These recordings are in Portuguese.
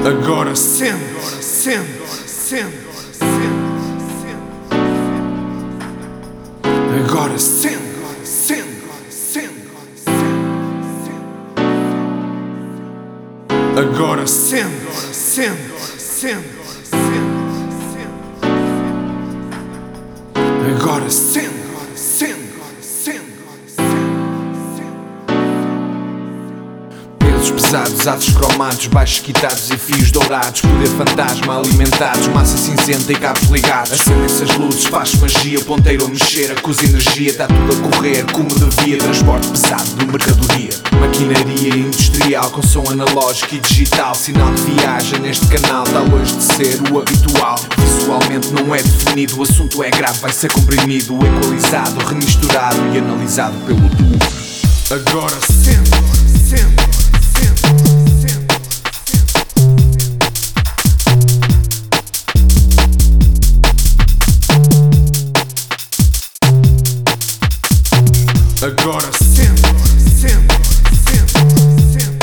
Agora sente, sente, sente, sente. Agora sente, sente, sente, sente. Agora sente, sente, sente, sente. Agora sente, sente, sente. Pesos pesados, atos cromados, baixos quitados e fios dourados. Poder fantasma alimentados, massa cinzenta e cabos ligados. Acendem-se as luzes, faz magia, ponteiro a mexer. Acusa energia, está tudo a correr como devia. Transporte pesado de mercadoria. Maquinaria industrial com som analógico e digital. Sinal de viagem neste canal, está longe de ser o habitual. Visualmente não é definido, o assunto é grave, vai ser comprimido, equalizado, remisturado e analisado pelo tu. Agora sente, sente, sente, sente. Agora sente, sente, sente, sente.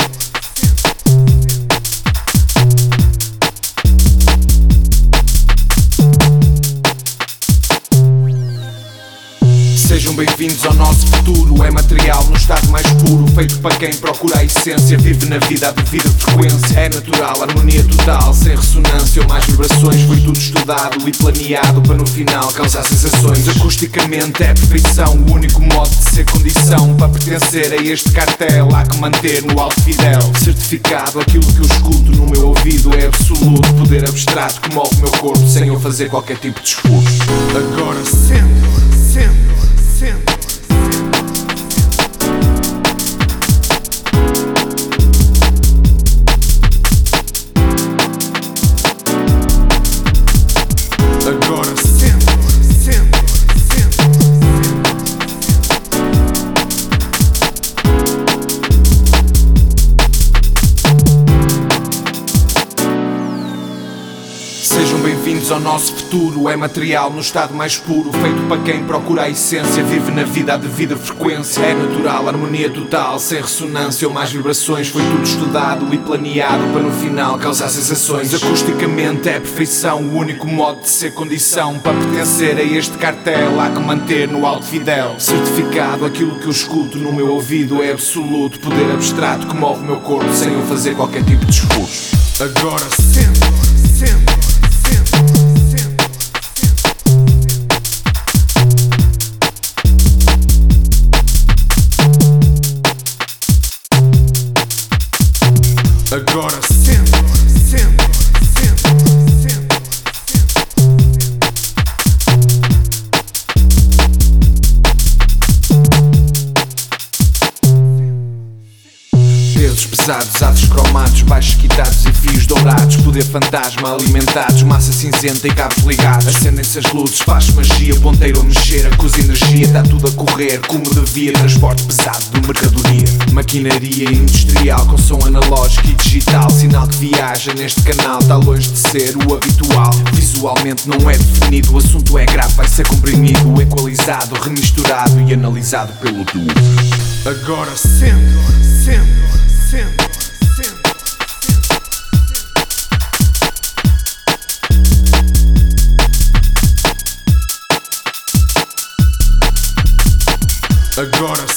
Sejam bem-vindos ao nosso futuro. É material no estado mais puro, feito para quem procura a essência. Vive na vida a devida frequência. É natural, harmonia total, sem ressonância ou mais vibrações. Foi tudo estudado e planeado para no final causar sensações. Acusticamente é perfeição, o único modo de ser condição. Para pertencer a este cartel há que manter no alto fidel. Certificado, aquilo que eu escuto no meu ouvido é absoluto. Poder abstrato que move o meu corpo sem eu fazer qualquer tipo de esforço. Agora sente, sente, sente. Agora sente, sente, sente, Sejam bem-vindos ao nosso futuro. É material no estado mais puro, feito para quem procura a essência. Vive na vida a devida frequência. É natural, harmonia total, sem ressonância ou mais vibrações. Foi tudo estudado e planeado para no final causar sensações. Acusticamente é perfeição, o único modo de ser condição. Para pertencer a este cartel há que manter no alto fidel. Certificado, aquilo que eu escuto no meu ouvido é absoluto. Poder abstrato que move o meu corpo sem eu fazer qualquer tipo de esforço. agora sente, sente, sente, sente. Agora sente, sente, sente, sente. Pesos pesados, atos cromados, baixos quitados e fios dourados. Poder fantasma alimentados, massa cinzenta e cabos ligados. Acendem-se as luzes, faz magia, ponteiro a mexer. Acusa energia, está tudo a correr como devia. Transporte pesado de mercadoria. Maquinaria industrial com som analógico e digital. Sinal de viagem neste canal, está longe de ser o habitual. Visualmente não é definido, o assunto é grave, vai ser comprimido, equalizado, remisturado e analisado pelo tu. Agora sente, sente, sente, sente. Agora